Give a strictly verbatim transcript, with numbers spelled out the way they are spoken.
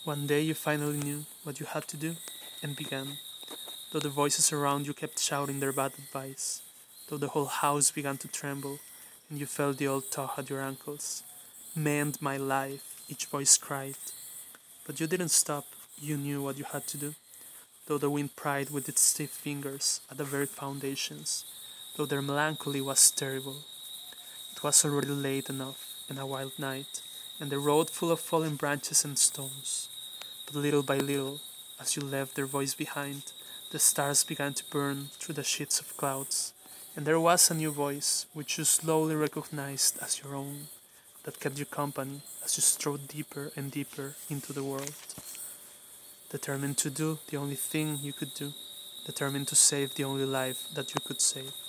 One day you finally knew what you had to do and began, though the voices around you kept shouting their bad advice, though the whole house began to tremble and you felt the old tug at your ankles. Mend my life, each voice cried. But you didn't stop, you knew what you had to do, though the wind pried with its stiff fingers at the very foundations, though their melancholy was terrible. It was already late enough, and a wild night, and the road full of fallen branches and stones. But little by little, as you left their voice behind, the stars began to burn through the sheets of clouds, and there was a new voice, which you slowly recognized as your own, that kept you company as you strode deeper and deeper into the world, determined to do the only thing you could do, determined to save the only life that you could save.